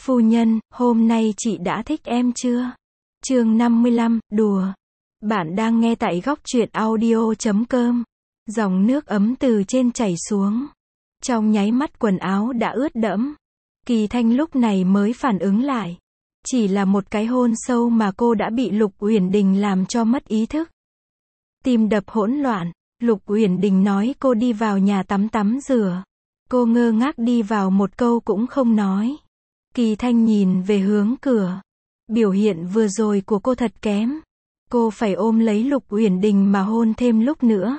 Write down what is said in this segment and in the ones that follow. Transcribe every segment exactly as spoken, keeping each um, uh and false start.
Phu nhân, hôm nay chị đã thích em chưa? Chương năm mươi lăm, đùa. Bạn đang nghe tại góc truyện audio chấm com. Dòng nước ấm từ trên chảy xuống. Trong nháy mắt quần áo đã ướt đẫm. Kỳ Thanh lúc này mới phản ứng lại. Chỉ là một cái hôn sâu mà cô đã bị Lục Uyển Đình làm cho mất ý thức. Tim đập hỗn loạn. Lục Uyển Đình nói cô đi vào nhà tắm tắm rửa. Cô ngơ ngác đi vào một câu cũng không nói. Kỳ Thanh nhìn về hướng cửa. Biểu hiện vừa rồi của cô thật kém. Cô phải ôm lấy Lục Uyển Đình mà hôn thêm lúc nữa.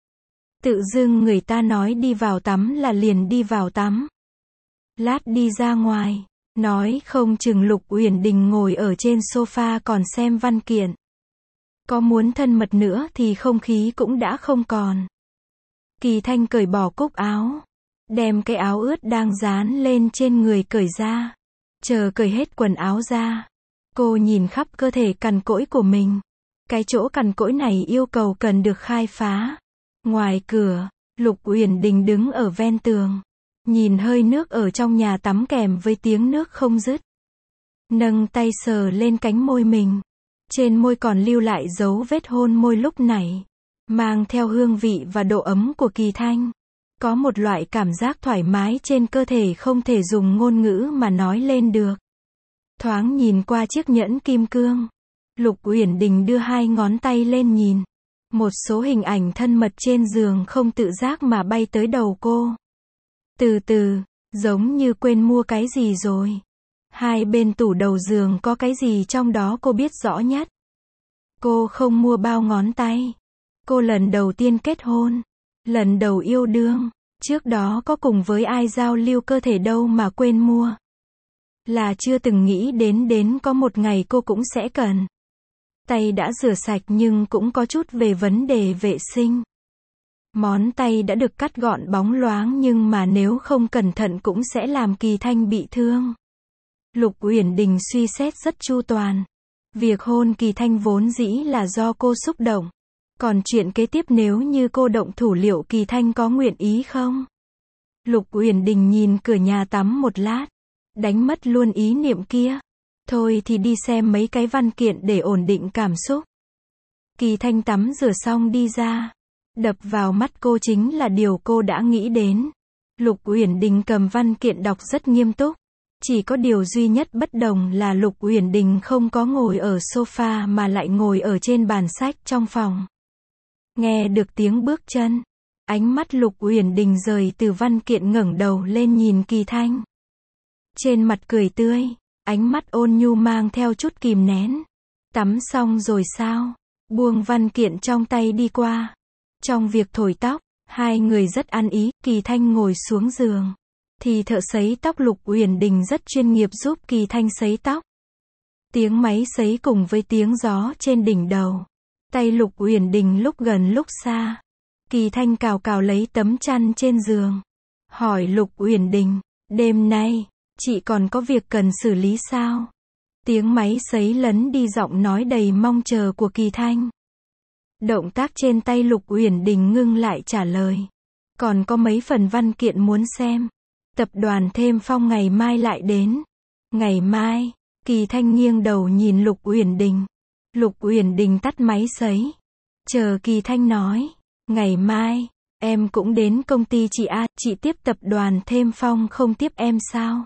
Tự dưng người ta nói đi vào tắm là liền đi vào tắm. Lát đi ra ngoài, nói không chừng Lục Uyển Đình ngồi ở trên sofa còn xem văn kiện. Có muốn thân mật nữa thì không khí cũng đã không còn. Kỳ Thanh cởi bỏ cúc áo. Đem cái áo ướt đang dán lên trên người cởi ra. Chờ cởi hết quần áo ra. Cô nhìn khắp cơ thể cằn cỗi của mình. Cái chỗ cằn cỗi này yêu cầu cần được khai phá. Ngoài cửa, Lục Uyển Đình đứng ở ven tường. Nhìn hơi nước ở trong nhà tắm kèm với tiếng nước không dứt. Nâng tay sờ lên cánh môi mình. Trên môi còn lưu lại dấu vết hôn môi lúc này. Mang theo hương vị và độ ấm của Kỳ Thanh. Có một loại cảm giác thoải mái trên cơ thể không thể dùng ngôn ngữ mà nói lên được. Thoáng nhìn qua chiếc nhẫn kim cương. Lục Uyển Đình đưa hai ngón tay lên nhìn. Một số hình ảnh thân mật trên giường không tự giác mà bay tới đầu cô. Từ từ, giống như quên mua cái gì rồi. Hai bên tủ đầu giường có cái gì trong đó cô biết rõ nhất. Cô không mua bao ngón tay. Cô lần đầu tiên kết hôn. Lần đầu yêu đương. Trước đó có cùng với ai giao lưu cơ thể đâu mà quên mua. Là chưa từng nghĩ đến đến có một ngày cô cũng sẽ cần. Tay đã rửa sạch nhưng cũng có chút về vấn đề vệ sinh. Món tay đã được cắt gọn bóng loáng nhưng mà nếu không cẩn thận cũng sẽ làm Kỳ Thanh bị thương. Lục Uyển Đình suy xét rất chu toàn. Việc hôn Kỳ Thanh vốn dĩ là do cô xúc động. Còn chuyện kế tiếp nếu như cô động thủ liệu Kỳ Thanh có nguyện ý không? Lục Uyển Đình nhìn cửa nhà tắm một lát. Đánh mất luôn ý niệm kia. Thôi thì đi xem mấy cái văn kiện để ổn định cảm xúc. Kỳ Thanh tắm rửa xong đi ra. Đập vào mắt cô chính là điều cô đã nghĩ đến. Lục Uyển Đình cầm văn kiện đọc rất nghiêm túc. Chỉ có điều duy nhất bất đồng là Lục Uyển Đình không có ngồi ở sofa mà lại ngồi ở trên bàn sách trong phòng. Nghe được tiếng bước chân. Ánh mắt Lục Uyển Đình rời từ văn kiện ngẩng đầu lên nhìn Kỳ Thanh. Trên mặt cười tươi. Ánh mắt ôn nhu mang theo chút kìm nén. Tắm xong rồi sao? Buông văn kiện trong tay đi qua. Trong việc thổi tóc, hai người rất ăn ý. Kỳ Thanh ngồi xuống giường. Thì thợ sấy tóc Lục Uyển Đình rất chuyên nghiệp giúp Kỳ Thanh sấy tóc. Tiếng máy sấy cùng với tiếng gió trên đỉnh đầu. Tay Lục Uyển Đình lúc gần lúc xa. Kỳ Thanh cào cào lấy tấm chăn trên giường. Hỏi Lục Uyển Đình, đêm nay, chị còn có việc cần xử lý sao? Tiếng máy sấy lấn đi giọng nói đầy mong chờ của Kỳ Thanh. Động tác trên tay Lục Uyển Đình ngưng lại trả lời. Còn có mấy phần văn kiện muốn xem. Tập đoàn Thêm Phong ngày mai lại đến. Ngày mai, Kỳ Thanh nghiêng đầu nhìn Lục Uyển Đình. Lục Uyển Đình tắt máy sấy. Chờ Kỳ Thanh nói. Ngày mai, em cũng đến công ty chị à, chị tiếp tập đoàn Thêm Phong không tiếp em sao?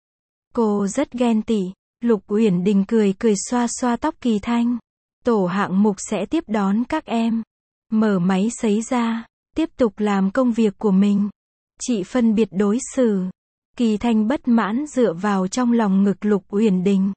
Cô rất ghen tị. Lục Uyển Đình cười cười xoa xoa tóc Kỳ Thanh. Tổ hạng mục sẽ tiếp đón các em. Mở máy sấy ra. Tiếp tục làm công việc của mình. Chị phân biệt đối xử. Kỳ Thanh bất mãn dựa vào trong lòng ngực Lục Uyển Đình.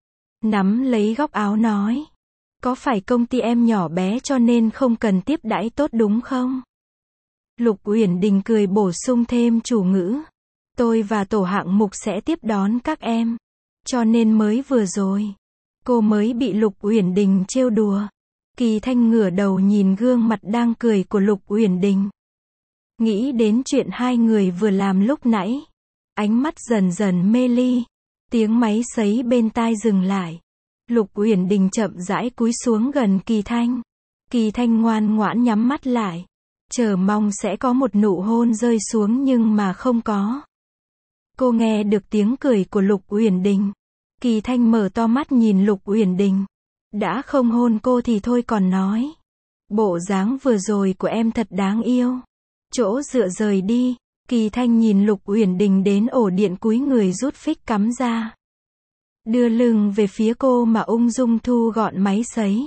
Nắm lấy góc áo nói. Có phải công ty em nhỏ bé cho nên không cần tiếp đãi tốt đúng không? Lục Uyển Đình cười bổ sung thêm chủ ngữ. Tôi và tổ hạng mục sẽ tiếp đón các em. Cho nên mới vừa rồi. Cô mới bị Lục Uyển Đình trêu đùa. Kỳ Thanh ngửa đầu nhìn gương mặt đang cười của Lục Uyển Đình. Nghĩ đến chuyện hai người vừa làm lúc nãy. Ánh mắt dần dần mê ly. Tiếng máy sấy bên tai dừng lại. Lục Uyển Đình chậm rãi cúi xuống gần Kỳ Thanh. Kỳ Thanh ngoan ngoãn nhắm mắt lại. Chờ mong sẽ có một nụ hôn rơi xuống nhưng mà không có. Cô nghe được tiếng cười của Lục Uyển Đình. Kỳ Thanh mở to mắt nhìn Lục Uyển Đình. Đã không hôn cô thì thôi còn nói. Bộ dáng vừa rồi của em thật đáng yêu. Chỗ dựa rời đi. Kỳ Thanh nhìn Lục Uyển Đình đến ổ điện cúi người rút phích cắm ra. Đưa lưng về phía cô mà ung dung thu gọn máy sấy.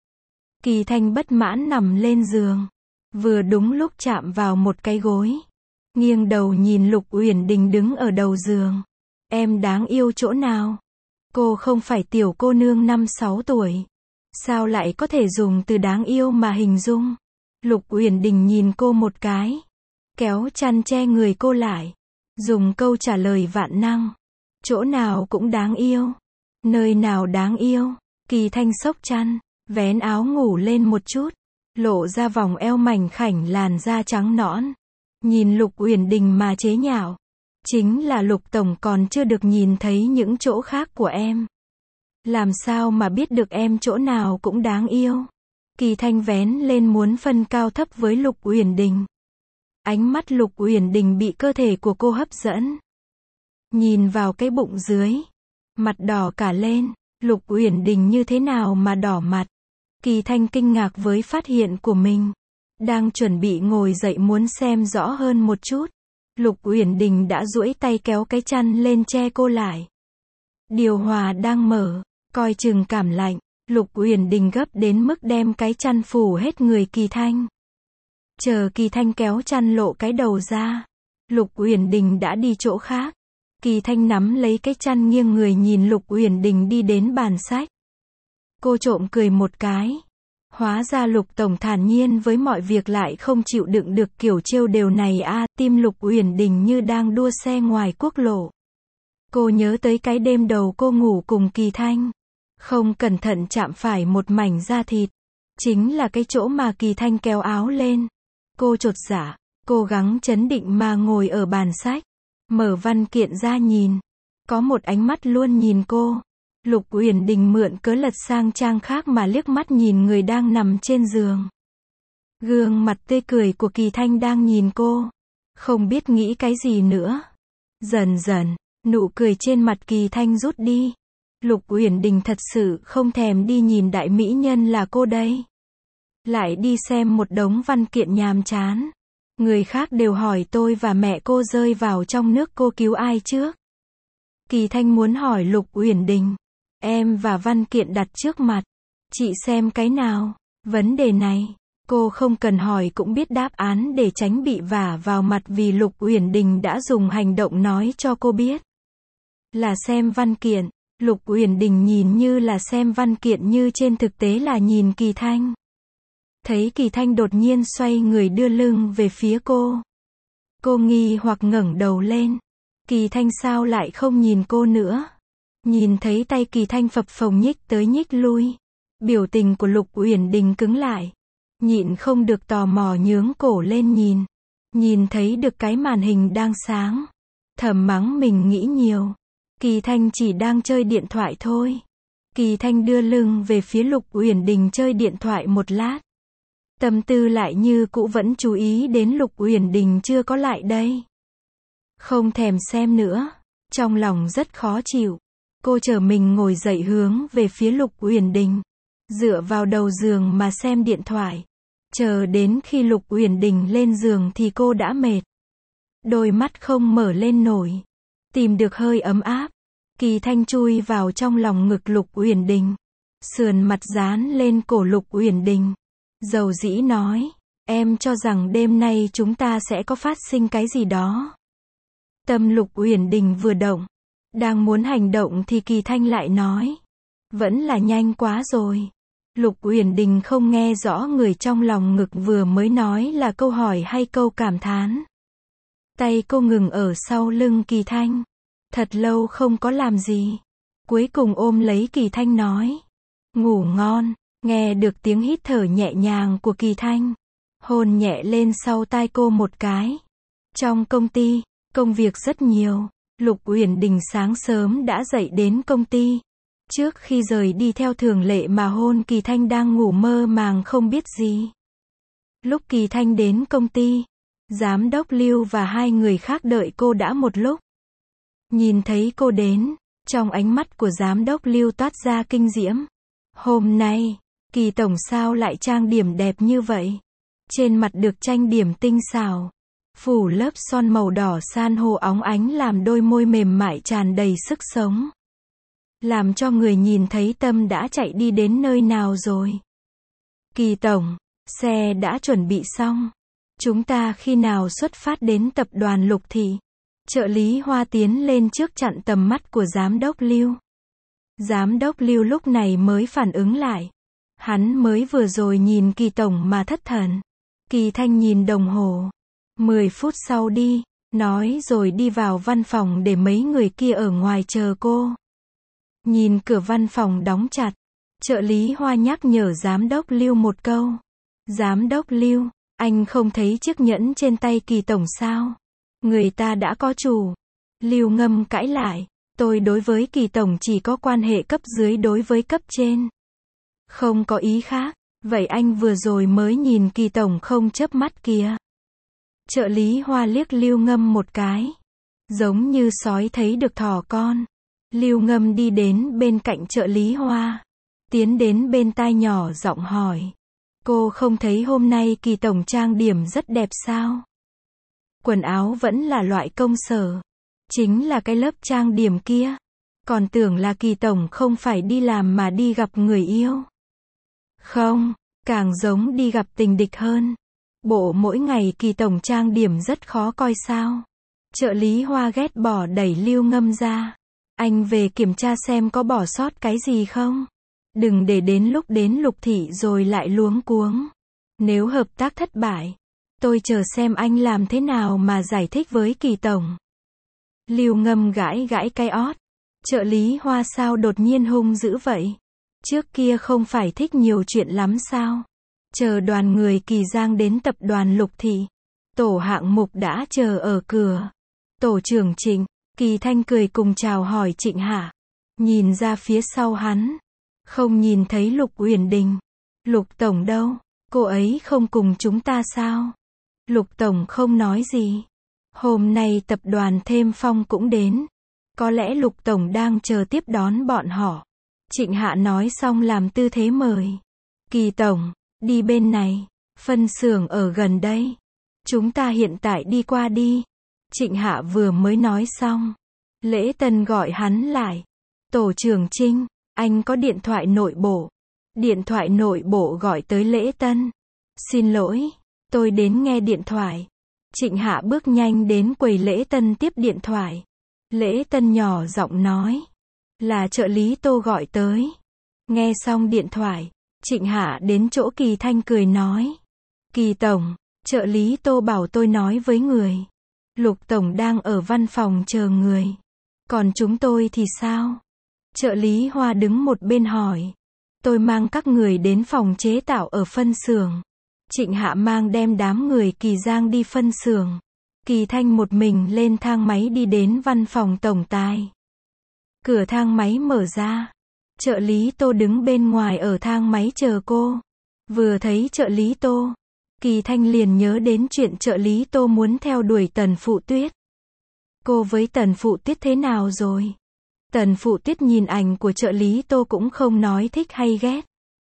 Kỳ Thanh bất mãn nằm lên giường. Vừa đúng lúc chạm vào một cái gối. Nghiêng đầu nhìn Lục Uyển Đình đứng ở đầu giường. Em đáng yêu chỗ nào? Cô không phải tiểu cô nương năm sáu tuổi. Sao lại có thể dùng từ đáng yêu mà hình dung? Lục Uyển Đình nhìn cô một cái. Kéo chăn che người cô lại. Dùng câu trả lời vạn năng. Chỗ nào cũng đáng yêu. Nơi nào đáng yêu? Kỳ Thanh xốc chăn. Vén áo ngủ lên một chút. Lộ ra vòng eo mảnh khảnh làn da trắng nõn. Nhìn Lục Uyển Đình mà chế nhạo. Chính là Lục Tổng còn chưa được nhìn thấy những chỗ khác của em. Làm sao mà biết được em chỗ nào cũng đáng yêu. Kỳ Thanh vén lên muốn phân cao thấp với Lục Uyển Đình. Ánh mắt Lục Uyển Đình bị cơ thể của cô hấp dẫn. Nhìn vào cái bụng dưới. Mặt đỏ cả lên. Lục Uyển Đình như thế nào mà đỏ mặt. Kỳ Thanh kinh ngạc với phát hiện của mình. Đang chuẩn bị ngồi dậy muốn xem rõ hơn một chút. Lục Uyển Đình đã duỗi tay kéo cái chăn lên che cô lại. Điều hòa đang mở, coi chừng cảm lạnh. Lục Uyển Đình gấp đến mức đem cái chăn phủ hết người Kỳ Thanh. Chờ Kỳ Thanh kéo chăn lộ cái đầu ra. Lục Uyển Đình đã đi chỗ khác. Kỳ Thanh nắm lấy cái chăn nghiêng người nhìn Lục Uyển Đình đi đến bàn sách. Cô trộm cười một cái. Hóa ra Lục Tổng thản nhiên với mọi việc lại không chịu đựng được kiểu trêu đều này a à, tim Lục Uyển Đình như đang đua xe ngoài quốc lộ. Cô nhớ tới cái đêm đầu cô ngủ cùng Kỳ Thanh. Không cẩn thận chạm phải một mảnh da thịt. Chính là cái chỗ mà Kỳ Thanh kéo áo lên. Cô chột dạ, cố gắng trấn định mà ngồi ở bàn sách. Mở văn kiện ra nhìn. Có một ánh mắt luôn nhìn cô. Lục Uyển Đình mượn cớ lật sang trang khác mà liếc mắt nhìn người đang nằm trên giường. Gương mặt tươi cười của Kỳ Thanh đang nhìn cô. Không biết nghĩ cái gì nữa. Dần dần, nụ cười trên mặt Kỳ Thanh rút đi. Lục Uyển Đình thật sự không thèm đi nhìn đại mỹ nhân là cô đây. Lại đi xem một đống văn kiện nhàm chán. Người khác đều hỏi tôi và mẹ cô rơi vào trong nước cô cứu ai trước. Kỳ Thanh muốn hỏi Lục Uyển Đình. Em và văn kiện đặt trước mặt. Chị xem cái nào? Vấn đề này, cô không cần hỏi cũng biết đáp án để tránh bị vả vào mặt vì Lục Uyển Đình đã dùng hành động nói cho cô biết. Là xem văn kiện. Lục Uyển Đình nhìn như là xem văn kiện như trên thực tế là nhìn Kỳ Thanh. Thấy Kỳ Thanh đột nhiên xoay người đưa lưng về phía cô. Cô nghi hoặc ngẩng đầu lên. Kỳ Thanh sao lại không nhìn cô nữa? Nhìn thấy tay Kỳ Thanh phập phồng nhích tới nhích lui. Biểu tình của Lục Uyển Đình cứng lại. Nhịn không được tò mò nhướng cổ lên nhìn. Nhìn thấy được cái màn hình đang sáng. Thầm mắng mình nghĩ nhiều. Kỳ Thanh chỉ đang chơi điện thoại thôi. Kỳ Thanh đưa lưng về phía Lục Uyển Đình chơi điện thoại một lát. Tâm tư lại như cũ vẫn chú ý đến Lục Uyển Đình chưa có lại đây. Không thèm xem nữa. Trong lòng rất khó chịu. Cô chờ mình ngồi dậy hướng về phía Lục Uyển Đình. Dựa vào đầu giường mà xem điện thoại. Chờ đến khi Lục Uyển Đình lên giường thì cô đã mệt. Đôi mắt không mở lên nổi. Tìm được hơi ấm áp. Kỳ Thanh chui vào trong lòng ngực Lục Uyển Đình. Sườn mặt dán lên cổ Lục Uyển Đình. Dầu dĩ nói. Em cho rằng đêm nay chúng ta sẽ có phát sinh cái gì đó. Tâm Lục Uyển Đình vừa động. Đang muốn hành động thì Kỳ Thanh lại nói. Vẫn là nhanh quá rồi. Lục Uyển Đình không nghe rõ người trong lòng ngực vừa mới nói là câu hỏi hay câu cảm thán. Tay cô ngừng ở sau lưng Kỳ Thanh. Thật lâu không có làm gì. Cuối cùng ôm lấy Kỳ Thanh nói. Ngủ ngon. Nghe được tiếng hít thở nhẹ nhàng của Kỳ Thanh. Hôn nhẹ lên sau tai cô một cái. Trong công ty, công việc rất nhiều. Lục Uyển Đình sáng sớm đã dậy đến công ty. Trước khi rời đi theo thường lệ mà hôn Kỳ Thanh đang ngủ mơ màng không biết gì. Lúc Kỳ Thanh đến công ty, giám đốc Lưu và hai người khác đợi cô đã một lúc. Nhìn thấy cô đến, trong ánh mắt của giám đốc Lưu toát ra kinh diễm. Hôm nay, Kỳ tổng sao lại trang điểm đẹp như vậy? Trên mặt được trang điểm tinh xảo, phủ lớp son màu đỏ san hô óng ánh làm đôi môi mềm mại tràn đầy sức sống. Làm cho người nhìn thấy tâm đã chạy đi đến nơi nào rồi. Kỳ tổng, xe đã chuẩn bị xong. Chúng ta khi nào xuất phát đến tập đoàn Lục Thị? Trợ lý Hoa tiến lên trước chặn tầm mắt của giám đốc Lưu. Giám đốc Lưu lúc này mới phản ứng lại. Hắn mới vừa rồi nhìn Kỳ tổng mà thất thần. Kỳ Thanh nhìn đồng hồ. mười phút sau đi, nói rồi đi vào văn phòng để mấy người kia ở ngoài chờ cô. Nhìn cửa văn phòng đóng chặt, trợ lý Hoa nhắc nhở giám đốc Lưu một câu. Giám đốc Lưu, anh không thấy chiếc nhẫn trên tay Kỳ tổng sao? Người ta đã có chủ. Lưu Ngâm cãi lại, tôi đối với Kỳ tổng chỉ có quan hệ cấp dưới đối với cấp trên. Không có ý khác, vậy anh vừa rồi mới nhìn Kỳ tổng không chớp mắt kìa. Trợ lý Hoa liếc Lưu Ngâm một cái. Giống như sói thấy được thỏ con. Lưu Ngâm đi đến bên cạnh trợ lý Hoa. Tiến đến bên tai nhỏ giọng hỏi. Cô không thấy hôm nay Kỳ tổng trang điểm rất đẹp sao? Quần áo vẫn là loại công sở. Chính là cái lớp trang điểm kia. Còn tưởng là Kỳ tổng không phải đi làm mà đi gặp người yêu. Không, càng giống đi gặp tình địch hơn. Bộ mỗi ngày Kỳ tổng trang điểm rất khó coi sao? Trợ lý Hoa ghét bỏ đẩy Lưu Ngâm ra. Anh về kiểm tra xem có bỏ sót cái gì không? Đừng để đến lúc đến Lục Thị rồi lại luống cuống. Nếu hợp tác thất bại, tôi chờ xem anh làm thế nào mà giải thích với Kỳ tổng. Lưu Ngâm gãi gãi cái ót. Trợ lý Hoa sao đột nhiên hung dữ vậy? Trước kia không phải thích nhiều chuyện lắm sao? Chờ đoàn người Kỳ Giang đến tập đoàn Lục Thị. Tổ hạng mục đã chờ ở cửa. Tổ trưởng Trịnh, Kỳ Thanh cười cùng chào hỏi Trịnh Hạ. Nhìn ra phía sau hắn. Không nhìn thấy Lục Uyển Đình. Lục tổng đâu? Cô ấy không cùng chúng ta sao? Lục tổng không nói gì. Hôm nay tập đoàn Thêm Phong cũng đến. Có lẽ Lục tổng đang chờ tiếp đón bọn họ. Trịnh Hạ nói xong làm tư thế mời. Kỳ tổng, đi bên này. Phân xưởng ở gần đây. Chúng ta hiện tại đi qua đi. Trịnh Hạ vừa mới nói xong. Lễ Tân gọi hắn lại. Tổ trưởng Trinh, anh có điện thoại nội bộ. Điện thoại nội bộ gọi tới Lễ Tân. Xin lỗi, tôi đến nghe điện thoại. Trịnh Hạ bước nhanh đến quầy Lễ Tân tiếp điện thoại. Lễ Tân nhỏ giọng nói. Là trợ lý Tô gọi tới. Nghe xong điện thoại, Trịnh Hạ đến chỗ Kỳ Thanh cười nói. Kỳ tổng, trợ lý Tô bảo tôi nói với người. Lục tổng đang ở văn phòng chờ người. Còn chúng tôi thì sao? Trợ lý Hoa đứng một bên hỏi. Tôi mang các người đến phòng chế tạo ở phân xưởng. Trịnh Hạ mang đem đám người Kỳ Giang đi phân xưởng. Kỳ Thanh một mình lên thang máy đi đến văn phòng tổng tài. Cửa thang máy mở ra. Trợ lý Tô đứng bên ngoài ở thang máy chờ cô. Vừa thấy trợ lý Tô, Kỳ Thanh liền nhớ đến chuyện trợ lý Tô muốn theo đuổi Tần Phụ Tuyết. Cô với Tần Phụ Tuyết thế nào rồi? Tần Phụ Tuyết nhìn ảnh của trợ lý Tô cũng không nói thích hay ghét.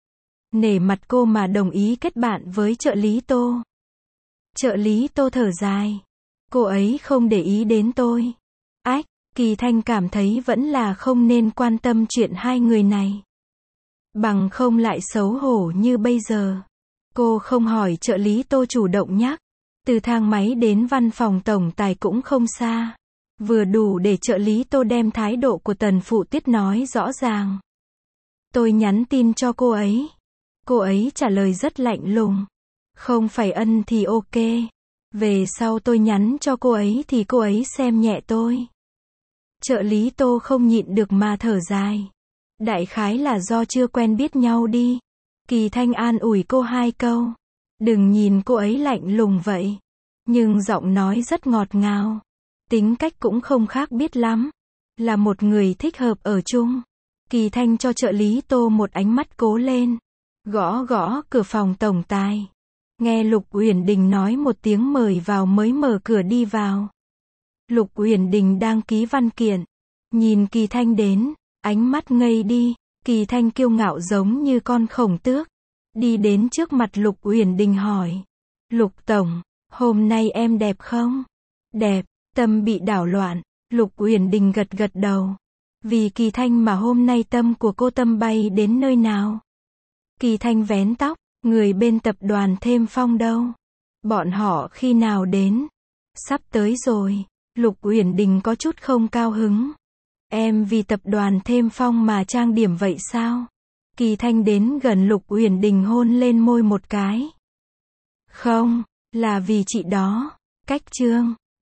Nể mặt cô mà đồng ý kết bạn với trợ lý Tô. Trợ lý Tô thở dài. Cô ấy không để ý đến tôi. Ách, Kỳ Thanh cảm thấy vẫn là không nên quan tâm chuyện hai người này. Bằng không lại xấu hổ như bây giờ. Cô không hỏi trợ lý Tô chủ động nhắc. Từ thang máy đến văn phòng tổng tài cũng không xa. Vừa đủ để trợ lý Tô đem thái độ của Tần Phụ Tuyết nói rõ ràng. Tôi nhắn tin cho cô ấy. Cô ấy trả lời rất lạnh lùng. Không phải ân thì ok. Về sau tôi nhắn cho cô ấy thì cô ấy xem nhẹ tôi. Trợ lý Tô không nhịn được mà thở dài. Đại khái là do chưa quen biết nhau đi. Kỳ Thanh an ủi cô hai câu. Đừng nhìn cô ấy lạnh lùng vậy. Nhưng giọng nói rất ngọt ngào. Tính cách cũng không khác biết lắm. Là một người thích hợp ở chung. Kỳ Thanh cho trợ lý Tô một ánh mắt cố lên. Gõ gõ cửa phòng tổng tài. Nghe Lục Uyển Đình nói một tiếng mời vào mới mở cửa đi vào. Lục Uyển Đình đang ký văn kiện. Nhìn Kỳ Thanh đến, ánh mắt ngây đi. Kỳ Thanh kiêu ngạo giống như con khổng tước. Đi đến trước mặt Lục Uyển Đình hỏi. Lục Tổng, hôm nay em đẹp không? Đẹp, tâm bị đảo loạn. Lục Uyển Đình gật gật đầu. Vì Kỳ Thanh mà hôm nay tâm của cô tâm bay đến nơi nào? Kỳ Thanh vén tóc, người bên tập đoàn Thêm Phong đâu? Bọn họ khi nào đến? Sắp tới rồi. Lục Uyển Đình có chút không cao hứng. Em vì tập đoàn Thêm Phong mà trang điểm vậy sao? Kỳ Thanh đến gần Lục Uyển Đình hôn lên môi một cái. Không, là vì chị đó. Cách Trương.